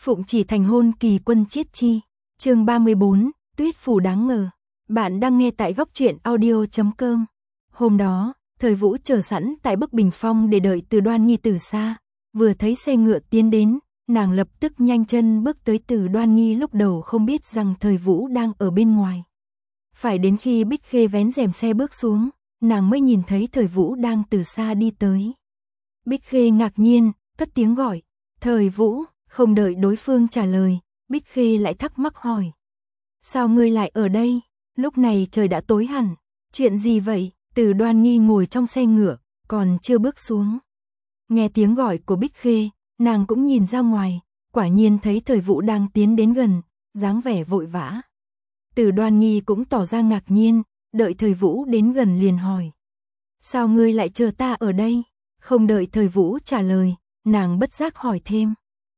Phụng chỉ thành hôn kỳ quân chiết chi. Chương 34, Tuyết Phù đáng ngờ. Bạn đang nghe tại góc truyện audio.com. Hôm đó, Thời Vũ chờ sẵn tại bức bình phong để đợi Từ Đoan Nghi từ xa. Vừa thấy xe ngựa tiến đến, nàng lập tức nhanh chân bước tới. Từ Đoan Nghi lúc đầu không biết rằng Thời Vũ đang ở bên ngoài. Phải đến khi Bích Khê vén rèm xe bước xuống, nàng mới nhìn thấy Thời Vũ đang từ xa đi tới. Bích Khê ngạc nhiên, cất tiếng gọi, Thời Vũ. Không đợi đối phương trả lời, Bích Khê lại thắc mắc hỏi. Sao ngươi lại ở đây? Lúc này trời đã tối hẳn. Chuyện gì vậy? Từ Đoan Nghi ngồi trong xe ngựa, còn chưa bước xuống. Nghe tiếng gọi của Bích Khê, nàng cũng nhìn ra ngoài, quả nhiên thấy Thời Vũ đang tiến đến gần, dáng vẻ vội vã. Từ Đoan Nghi cũng tỏ ra ngạc nhiên, đợi Thời Vũ đến gần liền hỏi. Sao ngươi lại chờ ta ở đây? Không đợi Thời Vũ trả lời, nàng bất giác hỏi thêm.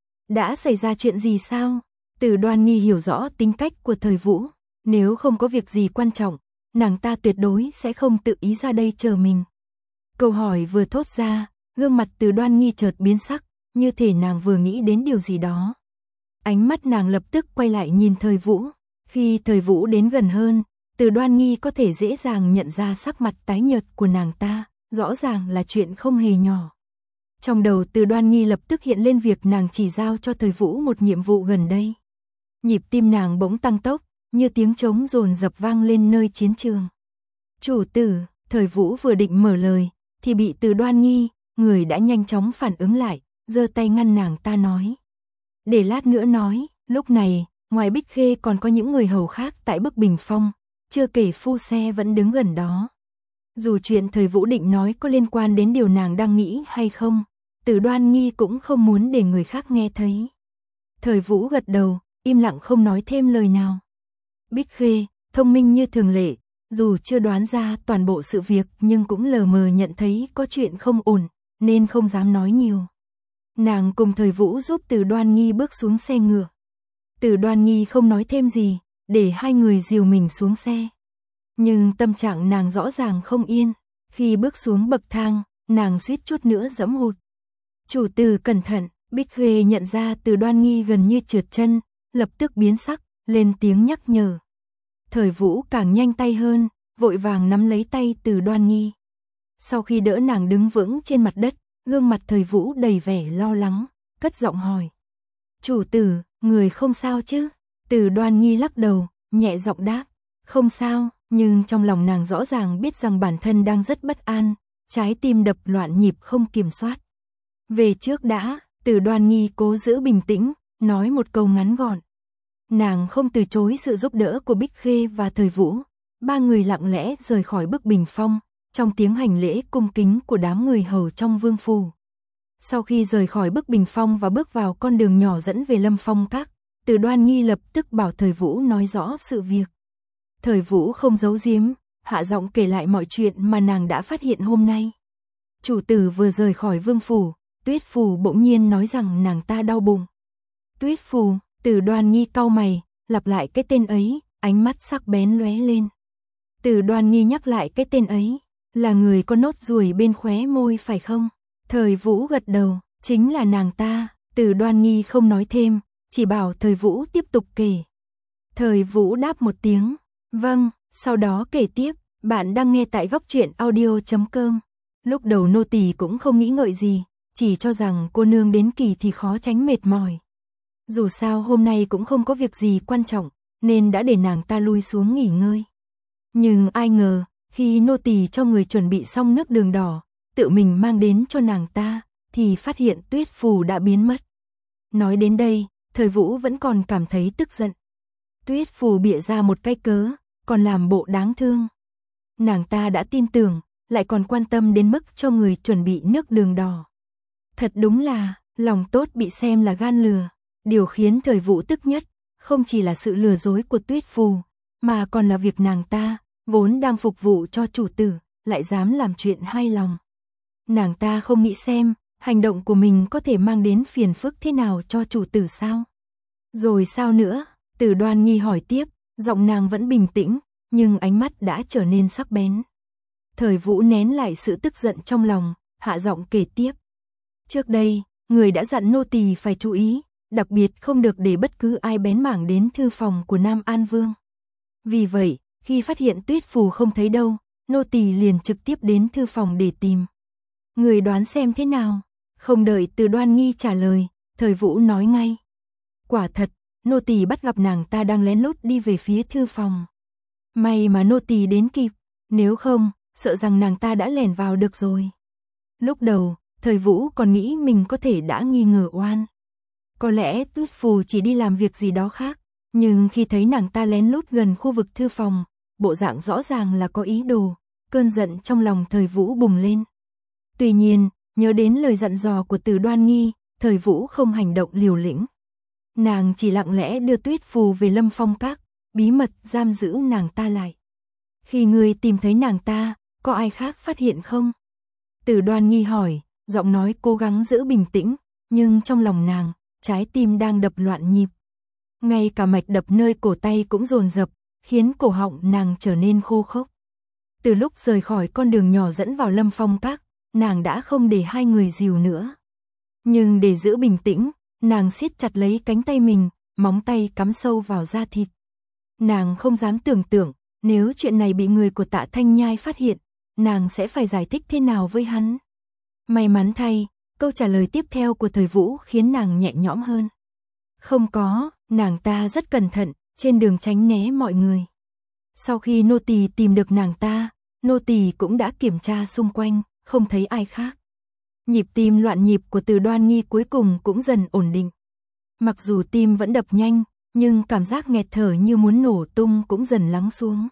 Đã xảy ra chuyện gì sao? Từ Đoan Nghi hiểu rõ tính cách của Thời Vũ, nếu không có việc gì quan trọng, nàng ta tuyệt đối sẽ không tự ý ra đây chờ mình. Câu hỏi vừa thốt ra, gương mặt Từ Đoan Nghi chợt biến sắc, như thể nàng vừa nghĩ đến điều gì đó. Ánh mắt nàng lập tức quay lại nhìn Thời Vũ, khi Thời Vũ đến gần hơn, Từ Đoan Nghi có thể dễ dàng nhận ra sắc mặt tái nhợt của nàng ta, rõ ràng là chuyện không hề nhỏ. Trong đầu Từ Đoan Nghi lập tức hiện lên việc nàng chỉ giao cho Thời Vũ một nhiệm vụ gần đây. Nhịp tim nàng bỗng tăng tốc, như tiếng trống dồn dập vang lên nơi chiến trường. Chủ tử, Thời Vũ vừa định mở lời, thì bị Từ Đoan Nghi, người đã nhanh chóng phản ứng lại, giơ tay ngăn nàng ta nói. Để lát nữa nói, lúc này, ngoài Bích Khê còn có những người hầu khác tại bức bình phong, chưa kể phu xe vẫn đứng gần đó. Dù chuyện Thời Vũ định nói có liên quan đến điều nàng đang nghĩ hay không, Từ Đoan Nghi cũng không muốn để người khác nghe thấy. Thời Vũ gật đầu, im lặng không nói thêm lời nào. Bích Khê, thông minh như thường lệ, dù chưa đoán ra toàn bộ sự việc nhưng cũng lờ mờ nhận thấy có chuyện không ổn, nên không dám nói nhiều. Nàng cùng Thời Vũ giúp Từ Đoan Nghi bước xuống xe ngựa. Từ Đoan Nghi không nói thêm gì, để hai người dìu mình xuống xe. Nhưng tâm trạng nàng rõ ràng không yên, khi bước xuống bậc thang, nàng suýt chút nữa giẫm hụt. Chủ tử cẩn thận, Bích Khê nhận ra Từ Đoan Nghi gần như trượt chân, lập tức biến sắc, lên tiếng nhắc nhở. Thời Vũ càng nhanh tay hơn, vội vàng nắm lấy tay Từ Đoan Nghi. Sau khi đỡ nàng đứng vững trên mặt đất, gương mặt Thời Vũ đầy vẻ lo lắng, cất giọng hỏi. Chủ tử, người không sao chứ? Từ Đoan Nghi lắc đầu, nhẹ giọng đáp. Không sao, nhưng trong lòng nàng rõ ràng biết rằng bản thân đang rất bất an, trái tim đập loạn nhịp không kiểm soát. Về trước đã, Từ Đoan Nghi cố giữ bình tĩnh, nói một câu ngắn gọn. Nàng không từ chối sự giúp đỡ của Bích Khê và Thời Vũ. Ba người lặng lẽ rời khỏi bức bình phong, trong tiếng hành lễ cung kính của đám người hầu trong vương phủ. Sau khi rời khỏi bức bình phong và bước vào con đường nhỏ dẫn về Lâm Phong Các, Từ Đoan Nghi lập tức bảo Thời Vũ nói rõ sự việc. Thời Vũ không giấu giếm, hạ giọng kể lại mọi chuyện mà nàng đã phát hiện hôm nay. Chủ tử vừa rời khỏi vương phủ, Tuyết Phù bỗng nhiên nói rằng nàng ta đau bụng. Tuyết Phù, Từ Đoan Nghi cau mày, lặp lại cái tên ấy, ánh mắt sắc bén lóe lên. Từ Đoan Nghi nhắc lại cái tên ấy, là người có nốt ruồi bên khóe môi phải không? Thời Vũ gật đầu, chính là nàng ta. Từ Đoan Nghi không nói thêm, chỉ bảo Thời Vũ tiếp tục kể. Thời Vũ đáp một tiếng, vâng, sau đó kể tiếp. Bạn đang nghe tại góc truyện audio.com. Lúc đầu nô tỳ cũng không nghĩ ngợi gì, chỉ cho rằng cô nương đến kỳ thì khó tránh mệt mỏi. Dù sao hôm nay cũng không có việc gì quan trọng, nên đã để nàng ta lui xuống nghỉ ngơi. Nhưng ai ngờ, khi nô tỳ cho người chuẩn bị xong nước đường đỏ, tự mình mang đến cho nàng ta, thì phát hiện Tuyết Phù đã biến mất. Nói đến đây, Thời Vũ vẫn còn cảm thấy tức giận. Tuyết Phù bịa ra một cái cớ, còn làm bộ đáng thương. Nàng ta đã tin tưởng, lại còn quan tâm đến mức cho người chuẩn bị nước đường đỏ. Thật đúng là, lòng tốt bị xem là gan lừa. Điều khiến Thời Vũ tức nhất, không chỉ là sự lừa dối của Tuyết Phù, mà còn là việc nàng ta, vốn đang phục vụ cho chủ tử, lại dám làm chuyện hay lòng. Nàng ta không nghĩ xem, hành động của mình có thể mang đến phiền phức thế nào cho chủ tử sao? Rồi sao nữa? Từ Đoan Nghi hỏi tiếp, giọng nàng vẫn bình tĩnh, nhưng ánh mắt đã trở nên sắc bén. Thời Vũ nén lại sự tức giận trong lòng, hạ giọng kể tiếp. Trước đây, người đã dặn nô tỳ phải chú ý, đặc biệt không được để bất cứ ai bén mảng đến thư phòng của Nam An Vương. Vì vậy, khi phát hiện Tuyết Phù không thấy đâu, nô tỳ liền trực tiếp đến thư phòng để tìm. Người đoán xem thế nào? Không đợi Từ Đoan Nghi trả lời, Thời Vũ nói ngay. Quả thật, nô tỳ bắt gặp nàng ta đang lén lút đi về phía thư phòng. May mà nô tỳ đến kịp, nếu không, sợ rằng nàng ta đã lẻn vào được rồi. Lúc đầu, Thời Vũ còn nghĩ mình có thể đã nghi ngờ oan. Có lẽ Tuyết Phù chỉ đi làm việc gì đó khác, nhưng khi thấy nàng ta lén lút gần khu vực thư phòng, bộ dạng rõ ràng là có ý đồ, cơn giận trong lòng Thời Vũ bùng lên. Tuy nhiên, nhớ đến lời dặn dò của Từ Đoan Nghi, Thời Vũ không hành động liều lĩnh. Nàng chỉ lặng lẽ đưa Tuyết Phù về Lâm Phong Các, bí mật giam giữ nàng ta lại. Khi người tìm thấy nàng ta, có ai khác phát hiện không? Từ Đoan Nghi hỏi, giọng nói cố gắng giữ bình tĩnh, nhưng trong lòng nàng, trái tim đang đập loạn nhịp. Ngay cả mạch đập nơi cổ tay cũng dồn dập, khiến cổ họng nàng trở nên khô khốc. Từ lúc rời khỏi con đường nhỏ dẫn vào Lâm Phong Các, nàng đã không để hai người dìu nữa. Nhưng để giữ bình tĩnh, nàng siết chặt lấy cánh tay mình, móng tay cắm sâu vào da thịt. Nàng không dám tưởng tượng, nếu chuyện này bị người của Tạ Thanh Nhai phát hiện, nàng sẽ phải giải thích thế nào với hắn. May mắn thay, câu trả lời tiếp theo của Thời Vũ khiến nàng nhẹ nhõm hơn. Không có, nàng ta rất cẩn thận, trên đường tránh né mọi người. Sau khi nô tỳ tìm được nàng ta, nô tỳ cũng đã kiểm tra xung quanh, không thấy ai khác. Nhịp tim loạn nhịp của Từ Đoan Nghi cuối cùng cũng dần ổn định. Mặc dù tim vẫn đập nhanh, nhưng cảm giác nghẹt thở như muốn nổ tung cũng dần lắng xuống.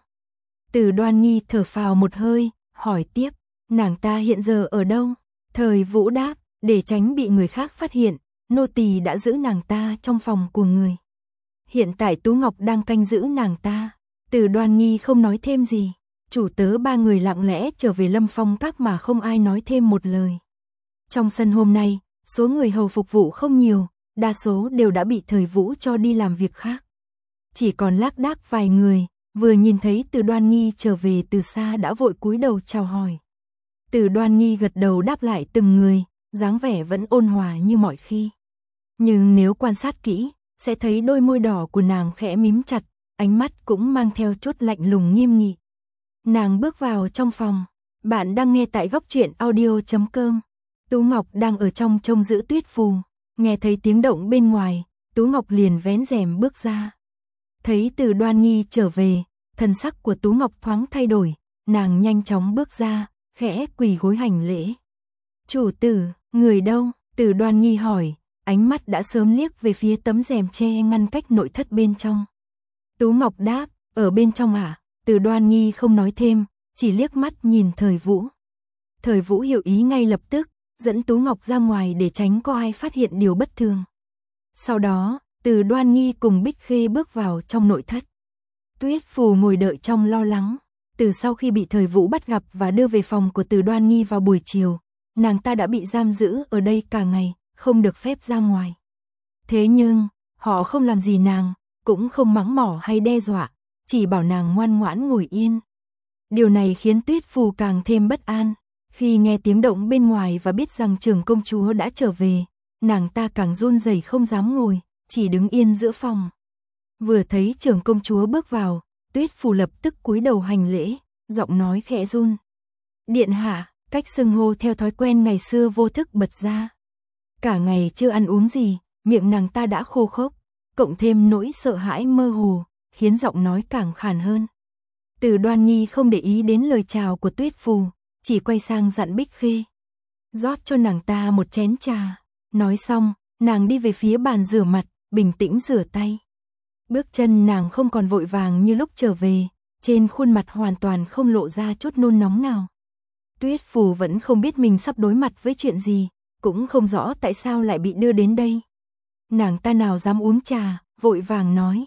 Từ Đoan Nghi thở phào một hơi, hỏi tiếp, nàng ta hiện giờ ở đâu? Thời Vũ đáp, để tránh bị người khác phát hiện, nô tỳ đã giữ nàng ta trong phòng của người. Hiện tại Tú Ngọc đang canh giữ nàng ta. Từ Đoan Nghi không nói thêm gì. Chủ tớ ba người lặng lẽ trở về Lâm Phong Các mà không ai nói thêm một lời. Trong sân hôm nay, số người hầu phục vụ không nhiều, đa số đều đã bị Thời Vũ cho đi làm việc khác. Chỉ còn lác đác vài người, vừa nhìn thấy Từ Đoan Nghi trở về từ xa đã vội cúi đầu chào hỏi. Từ Đoan Nghi gật đầu đáp lại từng người, dáng vẻ vẫn ôn hòa như mọi khi. Nhưng nếu quan sát kỹ, sẽ thấy đôi môi đỏ của nàng khẽ mím chặt, ánh mắt cũng mang theo chút lạnh lùng nghiêm nghị. Nàng bước vào trong phòng. Bạn đang nghe tại góc truyện audio.com. Tú Ngọc đang ở trong trông giữ Tuyết Phù. Nghe thấy tiếng động bên ngoài, Tú Ngọc liền vén rèm bước ra. Thấy Từ Đoan Nghi trở về, thần sắc của Tú Ngọc thoáng thay đổi, nàng nhanh chóng bước ra, khẽ quỳ gối hành lễ. Chủ tử, người đâu? Từ Đoan Nghi hỏi, ánh mắt đã sớm liếc về phía tấm rèm che ngăn cách nội thất bên trong. Tú Ngọc đáp, ở bên trong à? Từ Đoan Nghi không nói thêm, chỉ liếc mắt nhìn Thời Vũ. Thời Vũ hiểu ý ngay lập tức, dẫn Tú Ngọc ra ngoài để tránh có ai phát hiện điều bất thường. Sau đó, Từ Đoan Nghi cùng Bích Khê bước vào trong nội thất. Tuyết Phù ngồi đợi trong lo lắng. Từ sau khi bị Thời Vũ bắt gặp và đưa về phòng của Từ Đoan Nghi vào buổi chiều, nàng ta đã bị giam giữ ở đây cả ngày, không được phép ra ngoài. Thế nhưng, họ không làm gì nàng, cũng không mắng mỏ hay đe dọa, chỉ bảo nàng ngoan ngoãn ngồi yên. Điều này khiến Tuyết Phù càng thêm bất an. Khi nghe tiếng động bên ngoài và biết rằng trưởng công chúa đã trở về, nàng ta càng run rẩy không dám ngồi, chỉ đứng yên giữa phòng. Vừa thấy trưởng công chúa bước vào, Tuyết Phù lập tức cúi đầu hành lễ, giọng nói khẽ run. Điện hạ, cách xưng hô theo thói quen ngày xưa vô thức bật ra. Cả ngày chưa ăn uống gì, miệng nàng ta đã khô khốc, cộng thêm nỗi sợ hãi mơ hồ, khiến giọng nói càng khàn hơn. Từ Đoan Nghi không để ý đến lời chào của Tuyết Phù, chỉ quay sang dặn Bích Khê. Rót cho nàng ta một chén trà. Nói xong, nàng đi về phía bàn rửa mặt, bình tĩnh rửa tay. Bước chân nàng không còn vội vàng như lúc trở về, trên khuôn mặt hoàn toàn không lộ ra chút nôn nóng nào. Tuyết Phù vẫn không biết mình sắp đối mặt với chuyện gì, cũng không rõ tại sao lại bị đưa đến đây. Nàng ta nào dám uống trà, vội vàng nói,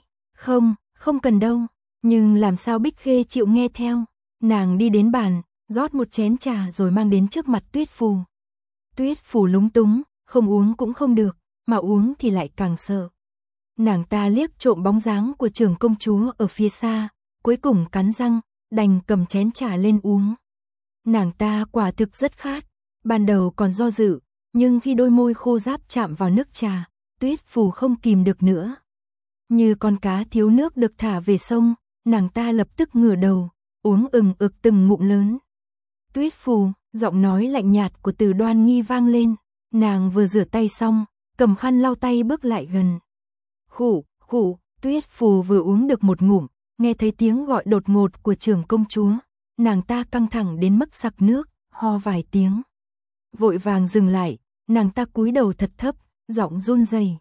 không cần đâu, nhưng làm sao Bích Khê chịu nghe theo. Nàng đi đến bàn, rót một chén trà rồi mang đến trước mặt Tuyết Phù. Tuyết Phù lúng túng, không uống cũng không được, mà uống thì lại càng sợ. Nàng ta liếc trộm bóng dáng của trưởng công chúa ở phía xa, cuối cùng cắn răng, đành cầm chén trà lên uống. Nàng ta quả thực rất khát, ban đầu còn do dự, nhưng khi đôi môi khô ráp chạm vào nước trà, Tuyết Phù không kìm được nữa. Như con cá thiếu nước được thả về sông, nàng ta lập tức ngửa đầu, uống ừng ực từng ngụm lớn. Tuyết Phù, giọng nói lạnh nhạt của Từ Đoan Nghi vang lên, nàng vừa rửa tay xong, cầm khăn lau tay bước lại gần. Khụ, khụ, Tuyết Phù vừa uống được một ngụm, nghe thấy tiếng gọi đột ngột của trưởng công chúa, nàng ta căng thẳng đến mức sặc nước, ho vài tiếng. Vội vàng dừng lại, nàng ta cúi đầu thật thấp, giọng run rẩy.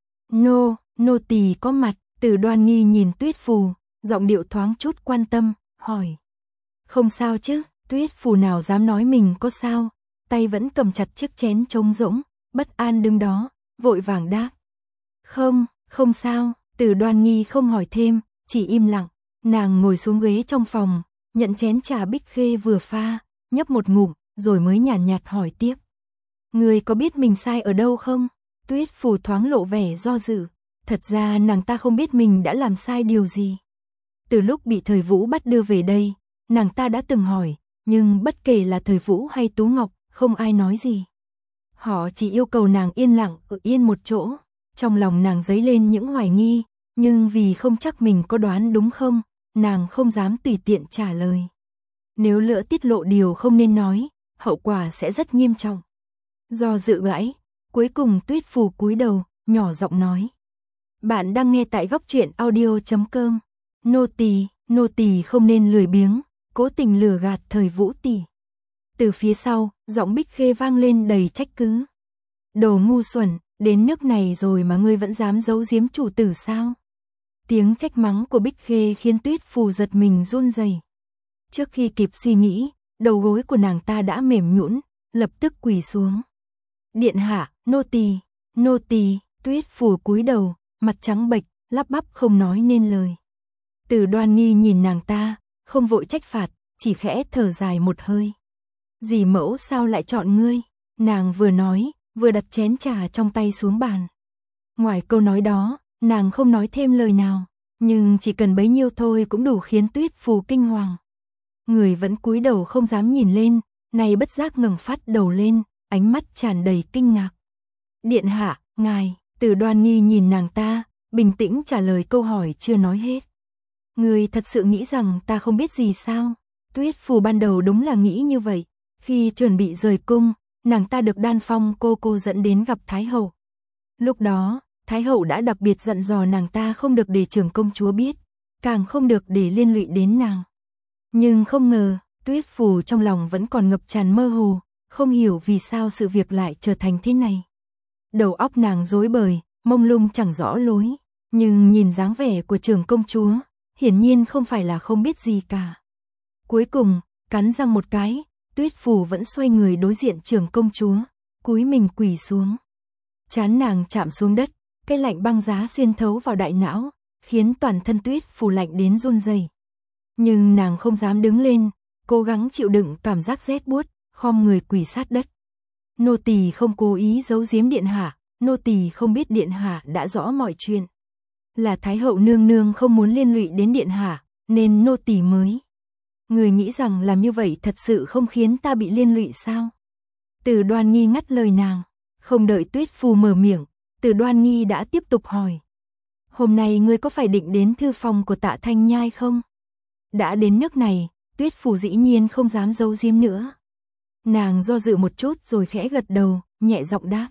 Nô tỳ có mặt. Từ Đoan Nghi nhìn Tuyết Phù, giọng điệu thoáng chút quan tâm, hỏi. Không sao chứ? Tuyết Phù nào dám nói mình có sao, tay vẫn cầm chặt chiếc chén trống rỗng, bất an đứng đó, vội vàng đáp. Không sao. Từ Đoan Nghi không hỏi thêm, chỉ im lặng. Nàng ngồi xuống ghế trong phòng, nhận chén trà Bích Khê vừa pha, nhấp một ngụm, rồi mới nhàn nhạt hỏi tiếp. Người có biết mình sai ở đâu không? Tuyết Phù thoáng lộ vẻ do dự. Thật ra nàng ta không biết mình đã làm sai điều gì. Từ lúc bị Thời Vũ bắt đưa về đây, nàng ta đã từng hỏi, nhưng bất kể là Thời Vũ hay Tú Ngọc, không ai nói gì. Họ chỉ yêu cầu nàng yên lặng ở yên một chỗ. Trong lòng nàng dấy lên những hoài nghi, nhưng vì không chắc mình có đoán đúng không, nàng không dám tùy tiện trả lời. Nếu lỡ tiết lộ điều không nên nói, hậu quả sẽ rất nghiêm trọng. Do dự mãi, cuối cùng Tuyết Phù cúi đầu, nhỏ giọng nói. Bạn đang nghe tại Góc Truyện Audio.com. Nô tỳ không nên lười biếng, cố tình lừa gạt Thời Vũ tỷ. Từ phía sau, giọng Bích Khê vang lên đầy trách cứ. Đồ ngu xuẩn, đến nước này rồi mà ngươi vẫn dám giấu giếm chủ tử sao? Tiếng trách mắng của Bích Khê khiến Tuyết Phù giật mình run rẩy. Trước khi kịp suy nghĩ, đầu gối của nàng ta đã mềm nhũn, lập tức quỳ xuống. Điện hạ, nô tỳ. Tuyết Phù cúi đầu, mặt trắng bệch, lắp bắp không nói nên lời. Từ Đoan Nghi nhìn nàng ta, không vội trách phạt, chỉ khẽ thở dài một hơi. Dì mẫu sao lại chọn ngươi? Nàng vừa nói, vừa đặt chén trà trong tay xuống bàn. Ngoài câu nói đó, nàng không nói thêm lời nào, nhưng chỉ cần bấy nhiêu thôi cũng đủ khiến Tuyết Phù kinh hoàng. Người vẫn cúi đầu không dám nhìn lên, nay bất giác ngẩng phát đầu lên, ánh mắt tràn đầy kinh ngạc. Điện hạ, ngài. Từ Đoan Nghi nhìn nàng ta, bình tĩnh trả lời câu hỏi chưa nói hết. Người thật sự nghĩ rằng ta không biết gì sao? Tuyết Phù ban đầu đúng là nghĩ như vậy. Khi chuẩn bị rời cung, nàng ta được Đan Phong cô dẫn đến gặp Thái Hậu. Lúc đó, Thái Hậu đã đặc biệt dặn dò nàng ta không được để trưởng công chúa biết, càng không được để liên lụy đến nàng. Nhưng không ngờ, Tuyết Phù trong lòng vẫn còn ngập tràn mơ hồ, không hiểu vì sao sự việc lại trở thành thế này. Đầu óc nàng rối bời, mông lung chẳng rõ lối, nhưng nhìn dáng vẻ của trưởng công chúa, hiển nhiên không phải là không biết gì cả. Cuối cùng, cắn răng một cái, Tuyết Phù vẫn xoay người đối diện trưởng công chúa, cúi mình quỳ xuống. Trán nàng chạm xuống đất, cái lạnh băng giá xuyên thấu vào đại não, khiến toàn thân Tuyết Phù lạnh đến run rẩy. Nhưng nàng không dám đứng lên, cố gắng chịu đựng cảm giác rét buốt, khom người quỳ sát đất. Nô tỳ không cố ý giấu giếm điện hạ, nô tỳ không biết điện hạ đã rõ mọi chuyện. Là Thái Hậu nương nương không muốn liên lụy đến điện hạ, nên nô tỳ mới. Người nghĩ rằng làm như vậy thật sự không khiến ta bị liên lụy sao? Từ Đoan Nghi ngắt lời nàng, không đợi Tuyết Phù mở miệng, Từ Đoan Nghi đã tiếp tục hỏi. Hôm nay ngươi có phải định đến thư phòng của Tạ Thanh Nhai không? Đã đến nước này, Tuyết Phù dĩ nhiên không dám giấu giếm nữa. Nàng do dự một chút rồi khẽ gật đầu, nhẹ giọng đáp.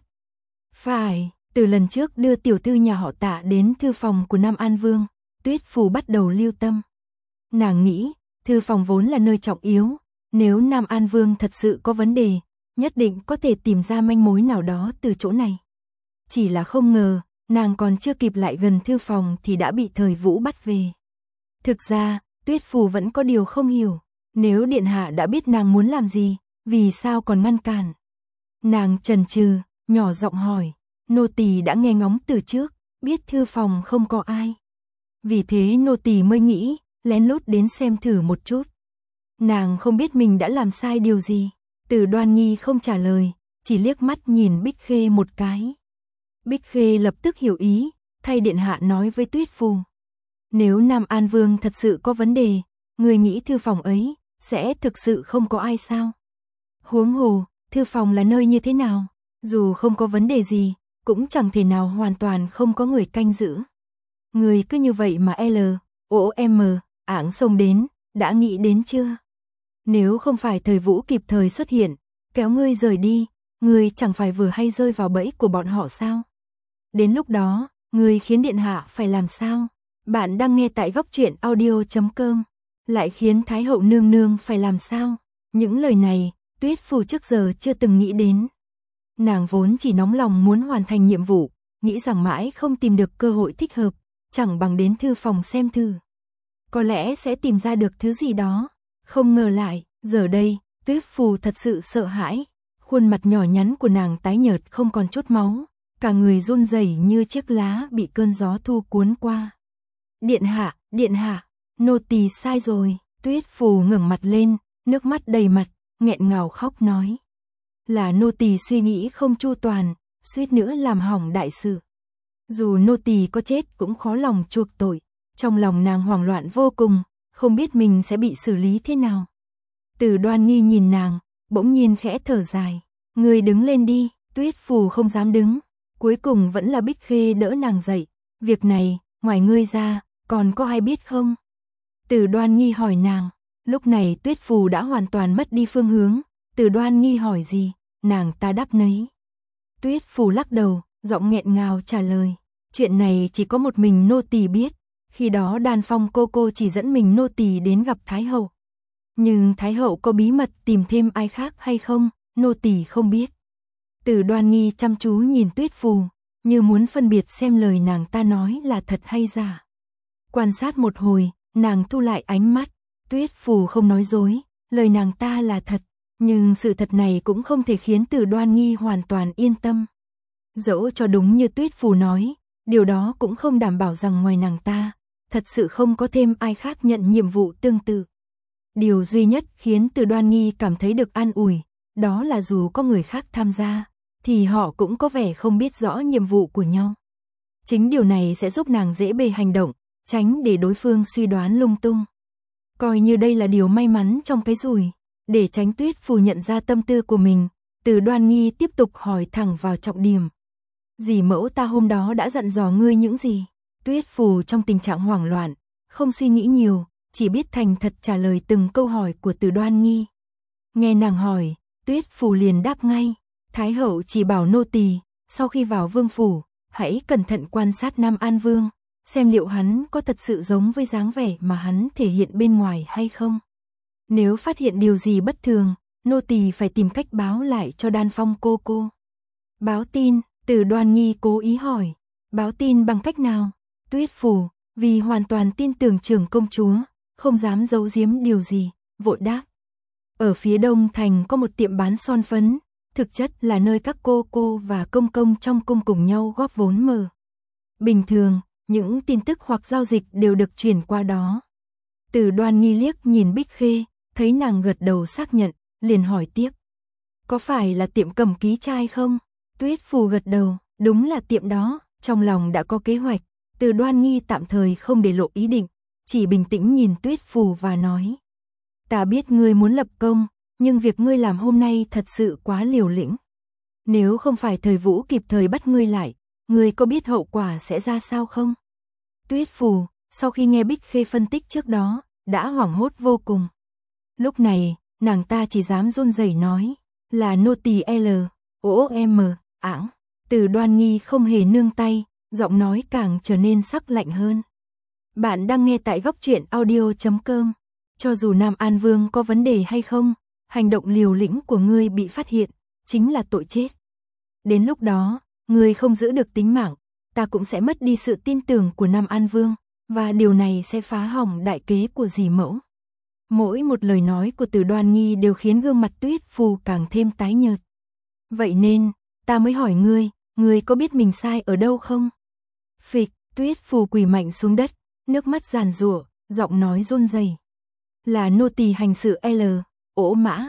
Phải, từ lần trước đưa tiểu thư nhà họ Tạ đến thư phòng của Nam An Vương, Tuyết Phù bắt đầu lưu tâm. Nàng nghĩ, thư phòng vốn là nơi trọng yếu, nếu Nam An Vương thật sự có vấn đề, nhất định có thể tìm ra manh mối nào đó từ chỗ này. Chỉ là không ngờ, nàng còn chưa kịp lại gần thư phòng thì đã bị Thời Vũ bắt về. Thực ra, Tuyết Phù vẫn có điều không hiểu, nếu điện hạ đã biết nàng muốn làm gì, vì sao còn ngăn cản? Nàng chần chừ, nhỏ giọng hỏi, nô tỳ đã nghe ngóng từ trước, biết thư phòng không có ai. Vì thế nô tỳ mới nghĩ, lén lút đến xem thử một chút. Nàng không biết mình đã làm sai điều gì. Từ Đoan Nghi không trả lời, chỉ liếc mắt nhìn Bích Khê một cái. Bích Khê lập tức hiểu ý, thay điện hạ nói với Tuyết Phù. Nếu Nam An Vương thật sự có vấn đề, người nghĩ thư phòng ấy sẽ thực sự không có ai sao? Huống hồ, thư phòng là nơi như thế nào? Dù không có vấn đề gì, cũng chẳng thể nào hoàn toàn không có người canh giữ. Người cứ như vậy mà L.O.M. ảng xông đến, đã nghĩ đến chưa? Nếu không phải thời Vũ kịp thời xuất hiện, kéo ngươi rời đi, ngươi chẳng phải vừa hay rơi vào bẫy của bọn họ sao? Đến lúc đó, ngươi khiến điện hạ phải làm sao? Bạn đang nghe tại góc truyện audio.com. Lại khiến Thái hậu nương nương phải làm sao? Những lời này, Tuyết Phù trước giờ chưa từng nghĩ đến. Nàng vốn chỉ nóng lòng muốn hoàn thành nhiệm vụ, nghĩ rằng mãi không tìm được cơ hội thích hợp, chẳng bằng đến thư phòng xem thử. Có lẽ sẽ tìm ra được thứ gì đó. Không ngờ lại, giờ đây, Tuyết Phù thật sự sợ hãi. Khuôn mặt nhỏ nhắn của nàng tái nhợt không còn chút máu, cả người run rẩy như chiếc lá bị cơn gió thu cuốn qua. Điện hạ, nô tỳ sai rồi. Tuyết Phù ngẩng mặt lên, nước mắt đầy mặt, nghẹn ngào khóc nói. Là nô tỳ suy nghĩ không chu toàn, suýt nữa làm hỏng đại sự. Dù nô tỳ có chết cũng khó lòng chuộc tội. Trong lòng nàng hoảng loạn vô cùng, không biết mình sẽ bị xử lý thế nào. Từ Đoan Nghi nhìn nàng, bỗng nhiên khẽ thở dài. Ngươi đứng lên đi. Tuyết Phù không dám đứng. Cuối cùng vẫn là Bích Khê đỡ nàng dậy. Việc này, ngoài ngươi ra, còn có ai biết không? Từ Đoan Nghi hỏi nàng. Lúc này Tuyết Phù đã hoàn toàn mất đi phương hướng. Từ Đoan Nghi hỏi gì, nàng ta đáp nấy. Tuyết Phù lắc đầu, giọng nghẹn ngào trả lời. Chuyện này chỉ có một mình nô tỳ biết. Khi đó Đan Phong cô chỉ dẫn mình nô tỳ đến gặp Thái hậu. Nhưng Thái hậu có bí mật tìm thêm ai khác hay không, nô tỳ không biết. Từ Đoan Nghi chăm chú nhìn Tuyết Phù, như muốn phân biệt xem lời nàng ta nói là thật hay giả. Quan sát một hồi, nàng thu lại ánh mắt. Tuyết Phù không nói dối, lời nàng ta là thật. Nhưng sự thật này cũng không thể khiến Từ Đoan Nghi hoàn toàn yên tâm. Dẫu cho đúng như Tuyết Phù nói, điều đó cũng không đảm bảo rằng ngoài nàng ta, thật sự không có thêm ai khác nhận nhiệm vụ tương tự. Điều duy nhất khiến Từ Đoan Nghi cảm thấy được an ủi, đó là dù có người khác tham gia, thì họ cũng có vẻ không biết rõ nhiệm vụ của nhau. Chính điều này sẽ giúp nàng dễ bề hành động, tránh để đối phương suy đoán lung tung. Coi như đây là điều may mắn trong cái rủi. Để tránh Tuyết Phù nhận ra tâm tư của mình, Từ Đoan Nghi tiếp tục hỏi thẳng vào trọng điểm. Dì mẫu ta hôm đó đã dặn dò ngươi những gì? Tuyết Phù trong tình trạng hoảng loạn, không suy nghĩ nhiều, chỉ biết thành thật trả lời từng câu hỏi của Từ Đoan Nghi. Nghe nàng hỏi, Tuyết Phù liền đáp ngay. Thái hậu chỉ bảo nô tỳ, sau khi vào vương phủ, hãy cẩn thận quan sát Nam An Vương, xem liệu hắn có thật sự giống với dáng vẻ mà hắn thể hiện bên ngoài hay không. Nếu phát hiện điều gì bất thường, nô tỳ phải tìm cách báo lại cho Đan Phong cô. Báo tin, Từ Đoan Nghi cố ý hỏi. Báo tin bằng cách nào? Tuyết Phù, vì hoàn toàn tin tưởng trưởng công chúa, không dám giấu giếm điều gì, vội đáp. Ở phía đông thành có một tiệm bán son phấn, thực chất là nơi các cô và công trong cung cùng nhau góp vốn mở. Bình thường, những tin tức hoặc giao dịch đều được chuyển qua đó. Từ Đoan Nghi liếc nhìn Bích Khê, thấy nàng gật đầu xác nhận, liền hỏi tiếp. Có phải là tiệm cầm ký trai không? Tuyết Phù gật đầu, đúng là tiệm đó, trong lòng đã có kế hoạch. Từ Đoan Nghi tạm thời không để lộ ý định, chỉ bình tĩnh nhìn Tuyết Phù và nói. Ta biết ngươi muốn lập công, nhưng việc ngươi làm hôm nay thật sự quá liều lĩnh. Nếu không phải thời Vũ kịp thời bắt ngươi lại, ngươi có biết hậu quả sẽ ra sao không? Tuyết Phù, sau khi nghe Bích Khê phân tích trước đó, đã hoảng hốt vô cùng. Lúc này, nàng ta chỉ dám run rẩy nói, là nô tỳ L.O.M. ảng. Từ Đoan Nghi không hề nương tay, giọng nói càng trở nên sắc lạnh hơn. Bạn đang nghe tại góc truyện audio.com. Cho dù Nam An Vương có vấn đề hay không, hành động liều lĩnh của ngươi bị phát hiện, chính là tội chết. Đến lúc đó, ngươi không giữ được tính mạng, ta cũng sẽ mất đi sự tin tưởng của Nam An Vương, và điều này sẽ phá hỏng đại kế của dì mẫu. Mỗi một lời nói của Từ Đoan Nghi đều khiến gương mặt Tuyết Phù càng thêm tái nhợt. Vậy nên, ta mới hỏi ngươi có biết mình sai ở đâu không? Phịch, Tuyết Phù quỳ mạnh xuống đất, nước mắt giàn giụa, giọng nói run rẩy. Là nô tỳ hành sự ỗ mã.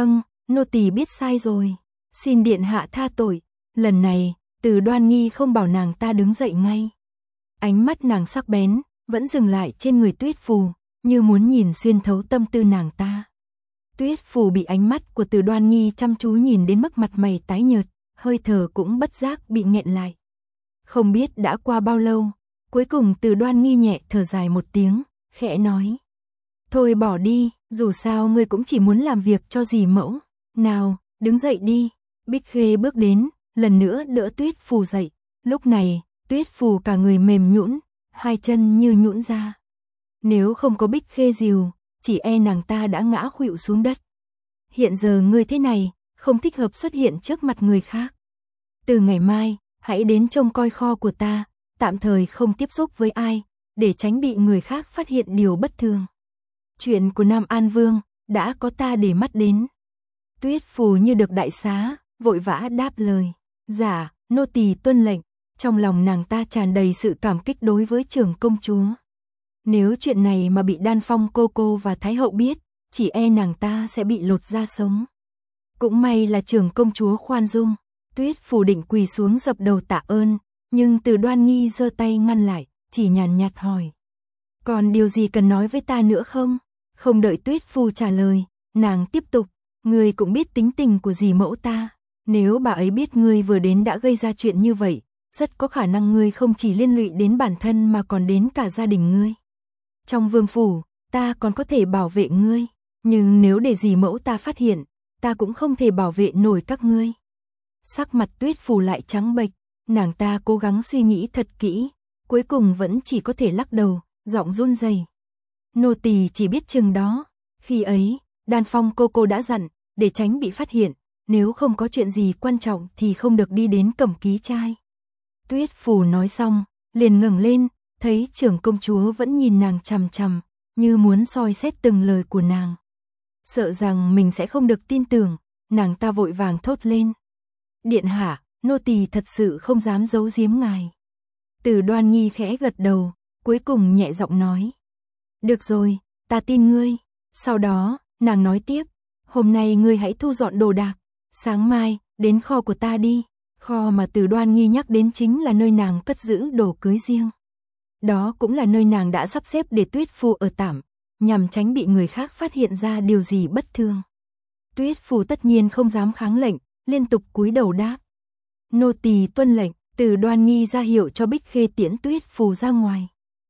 Nô tỳ biết sai rồi. Xin điện hạ tha tội. Lần này, Từ Đoan Nghi không bảo nàng ta đứng dậy ngay. Ánh mắt nàng sắc bén, vẫn dừng lại trên người Tuyết Phù, như muốn nhìn xuyên thấu tâm tư nàng ta. Tuyết Phù bị ánh mắt của Từ Đoan Nghi chăm chú nhìn đến mức mặt mày tái nhợt, hơi thở cũng bất giác bị nghẹn lại. Không biết đã qua bao lâu, cuối cùng Từ Đoan Nghi nhẹ thở dài một tiếng, khẽ nói. Thôi bỏ đi, dù sao ngươi cũng chỉ muốn làm việc cho dì mẫu. Nào, đứng dậy đi. Bích Khê bước đến, lần nữa đỡ Tuyết Phù dậy. Lúc này, Tuyết Phù cả người mềm nhũn, hai chân như nhũn ra. Nếu không có Bích Khê dìu, chỉ e nàng ta đã ngã khuỵu xuống đất. Hiện giờ ngươi thế này, không thích hợp xuất hiện trước mặt người khác. Từ ngày mai, hãy đến trông coi kho của ta, tạm thời không tiếp xúc với ai, để tránh bị người khác phát hiện điều bất thường. Chuyện của Nam An Vương, đã có ta để mắt đến. Tuyết Phù như được đại xá, vội vã đáp lời. Dạ, nô tỳ tuân lệnh. Trong lòng nàng ta tràn đầy sự cảm kích đối với trưởng công chúa. Nếu chuyện này mà bị Đan Phong cô và Thái hậu biết, chỉ e nàng ta sẽ bị lột da sống. Cũng may là trưởng công chúa khoan dung. Tuyết Phù định quỳ xuống dập đầu tạ ơn, nhưng Từ Đoan Nghi giơ tay ngăn lại, chỉ nhàn nhạt hỏi. Còn điều gì cần nói với ta nữa không? Không đợi Tuyết Phù trả lời, nàng tiếp tục. Ngươi cũng biết tính tình của dì mẫu ta. Nếu bà ấy biết ngươi vừa đến đã gây ra chuyện như vậy, rất có khả năng ngươi không chỉ liên lụy đến bản thân mà còn đến cả gia đình ngươi. Trong vương phủ, ta còn có thể bảo vệ ngươi, nhưng nếu để dì mẫu ta phát hiện, ta cũng không thể bảo vệ nổi các ngươi. Sắc mặt Tuyết Phù lại trắng bệch, nàng ta cố gắng suy nghĩ thật kỹ, cuối cùng vẫn chỉ có thể lắc đầu, giọng run rẩy. Nô tỳ chỉ biết chừng đó, khi ấy, Đan Phong cô đã dặn, để tránh bị phát hiện, nếu không có chuyện gì quan trọng thì không được đi đến Cẩm Ký trai. Tuyết Phù nói xong, liền ngẩng lên, thấy trưởng công chúa vẫn nhìn nàng chằm chằm, như muốn soi xét từng lời của nàng. Sợ rằng mình sẽ không được tin tưởng, nàng ta vội vàng thốt lên. Điện hạ, nô tỳ thật sự không dám giấu giếm ngài. Từ Đoan Nghi khẽ gật đầu, cuối cùng nhẹ giọng nói. Được rồi, ta tin ngươi. Sau đó, nàng nói tiếp, hôm nay ngươi hãy thu dọn đồ đạc, sáng mai, đến kho của ta đi. Kho mà Từ Đoan Nghi nhắc đến chính là nơi nàng cất giữ đồ cưới riêng. Đó cũng là nơi nàng đã sắp xếp để Tuyết Phù ở tạm, nhằm tránh bị người khác phát hiện ra điều gì bất thường. Tuyết Phù tất nhiên không dám kháng lệnh, liên tục cúi đầu đáp. Nô tỳ tuân lệnh. Từ Đoan Nghi ra hiệu cho Bích Khê tiễn Tuyết Phù ra ngoài.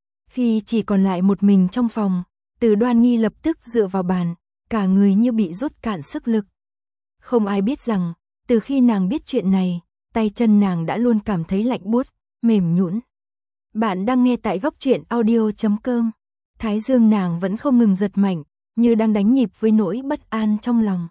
Khi chỉ còn lại một mình trong phòng, Từ Đoan Nghi lập tức dựa vào bàn, cả người như bị rút cạn sức lực. Không ai biết rằng, từ khi nàng biết chuyện này, tay chân nàng đã luôn cảm thấy lạnh buốt, mềm nhũn. Bạn đang nghe tại góc truyện audio.com. Thái dương nàng vẫn không ngừng giật mạnh, như đang đánh nhịp với nỗi bất an trong lòng.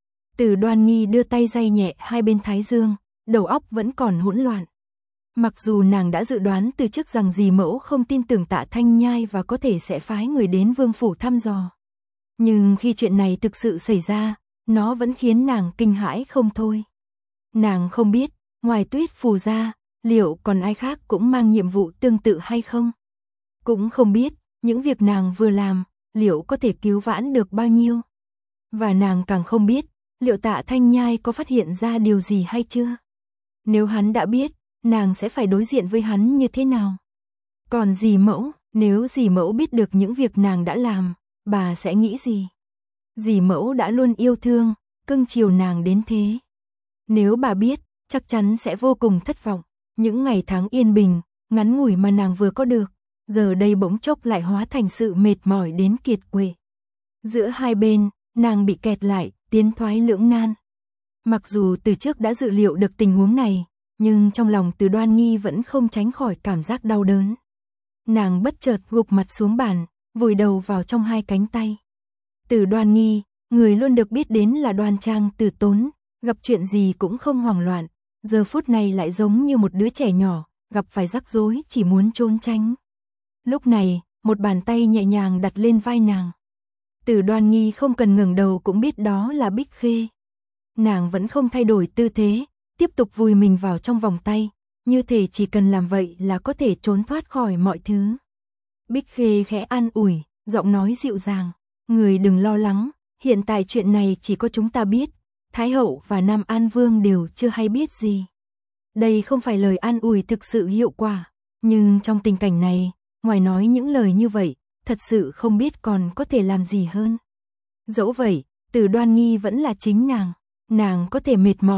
Từ Đoan Nghi đưa tay day nhẹ hai bên thái dương, đầu óc vẫn còn hỗn loạn. Mặc dù nàng đã dự đoán từ trước rằng dì mẫu không tin tưởng Tạ Thanh Nhai và có thể sẽ phái người đến vương phủ thăm dò. Nhưng khi chuyện này thực sự xảy ra, nó vẫn khiến nàng kinh hãi không thôi. Nàng không biết, ngoài Tuyết Phù ra, liệu còn ai khác cũng mang nhiệm vụ tương tự hay không? Cũng không biết, những việc nàng vừa làm, liệu có thể cứu vãn được bao nhiêu? Và nàng càng không biết, liệu Tạ Thanh Nhai có phát hiện ra điều gì hay chưa? Nếu hắn đã biết, nàng sẽ phải đối diện với hắn như thế nào? Còn dì mẫu, nếu dì mẫu biết được những việc nàng đã làm, bà sẽ nghĩ gì? Dì mẫu đã luôn yêu thương, cưng chiều nàng đến thế. Nếu bà biết, chắc chắn sẽ vô cùng thất vọng. Những ngày tháng yên bình, ngắn ngủi mà nàng vừa có được, giờ đây bỗng chốc lại hóa thành sự mệt mỏi đến kiệt quệ. Giữa hai bên, nàng bị kẹt lại, tiến thoái lưỡng nan. Mặc dù từ trước đã dự liệu được tình huống này, nhưng trong lòng Từ Đoan Nghi vẫn không tránh khỏi cảm giác đau đớn. Nàng bất chợt gục mặt xuống bàn, vùi đầu vào trong hai cánh tay. Từ Đoan Nghi, người luôn được biết đến là đoan trang từ tốn, gặp chuyện gì cũng không hoảng loạn, giờ phút này lại giống như một đứa trẻ nhỏ, gặp phải rắc rối chỉ muốn trốn tránh. Lúc này, một bàn tay nhẹ nhàng đặt lên vai nàng. Từ Đoan Nghi không cần ngẩng đầu cũng biết đó là Bích Khê. Nàng vẫn không thay đổi tư thế, tiếp tục vùi mình vào trong vòng tay, như thể chỉ cần làm vậy là có thể trốn thoát khỏi mọi thứ. Bích Khê khẽ an ủi, giọng nói dịu dàng, người đừng lo lắng, hiện tại chuyện này chỉ có chúng ta biết, Thái hậu và Nam An Vương đều chưa hay biết gì. Đây không phải lời an ủi thực sự hiệu quả, nhưng trong tình cảnh này, ngoài nói những lời như vậy, thật sự không biết còn có thể làm gì hơn. Dẫu vậy, Từ Đoan Nghi vẫn là chính nàng có thể mệt mỏi,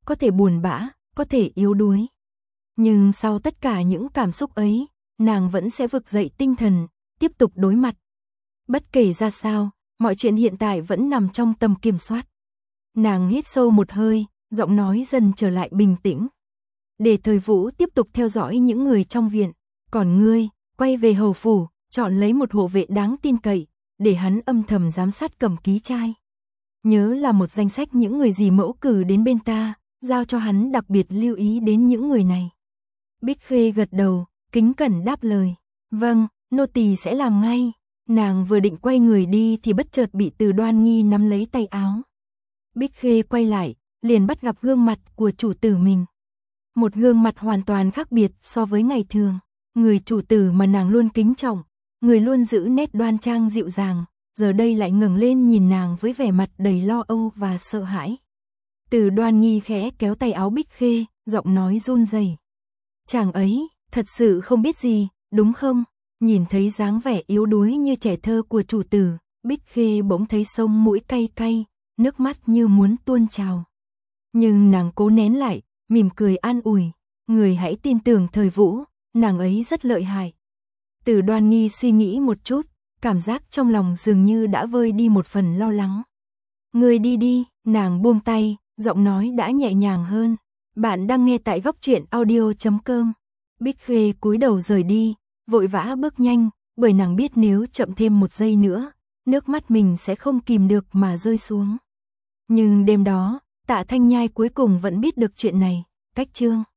có thể buồn bã, có thể yếu đuối. Nhưng sau tất cả những cảm xúc ấy, nàng vẫn sẽ vực dậy tinh thần, tiếp tục đối mặt. Bất kể ra sao, mọi chuyện hiện tại vẫn nằm trong tầm kiểm soát. Nàng hít sâu một hơi, giọng nói dần trở lại bình tĩnh. Để Thời Vũ tiếp tục theo dõi những người trong viện, còn ngươi, quay về hầu phủ, chọn lấy một hộ vệ đáng tin cậy, để hắn âm thầm giám sát Cẩm Ký trai. Nhớ là một danh sách những người dì mẫu cử đến bên ta, giao cho hắn đặc biệt lưu ý đến những người này. Bích Khê gật đầu, kính cẩn đáp lời. Vâng, nô tỳ sẽ làm ngay. Nàng vừa định quay người đi thì bất chợt bị Từ Đoan Nghi nắm lấy tay áo. Bích Khê quay lại, liền bắt gặp gương mặt của chủ tử mình. Một gương mặt hoàn toàn khác biệt so với ngày thường. Người chủ tử mà nàng luôn kính trọng, người luôn giữ nét đoan trang dịu dàng, giờ đây lại ngẩng lên nhìn nàng với vẻ mặt đầy lo âu và sợ hãi. Từ Đoan Nghi khẽ kéo tay áo Bích Khê, giọng nói run rẩy. Chàng ấy, thật sự không biết gì, đúng không? Nhìn thấy dáng vẻ yếu đuối như trẻ thơ của chủ tử, Bích Khê bỗng thấy sống mũi cay cay, nước mắt như muốn tuôn trào. Nhưng nàng cố nén lại, mỉm cười an ủi, người hãy tin tưởng Thời Vũ, nàng ấy rất lợi hại. Từ Đoan Nghi suy nghĩ một chút, cảm giác trong lòng dường như đã vơi đi một phần lo lắng. Người đi đi, nàng buông tay, giọng nói đã nhẹ nhàng hơn. Bạn đang nghe tại Góc Truyện Audio.com. Bích Khê cúi đầu rời đi, vội vã bước nhanh, bởi nàng biết nếu chậm thêm một giây nữa, nước mắt mình sẽ không kìm được mà rơi xuống. Nhưng đêm đó, Tạ Thanh Nhai cuối cùng vẫn biết được chuyện này. Cách chương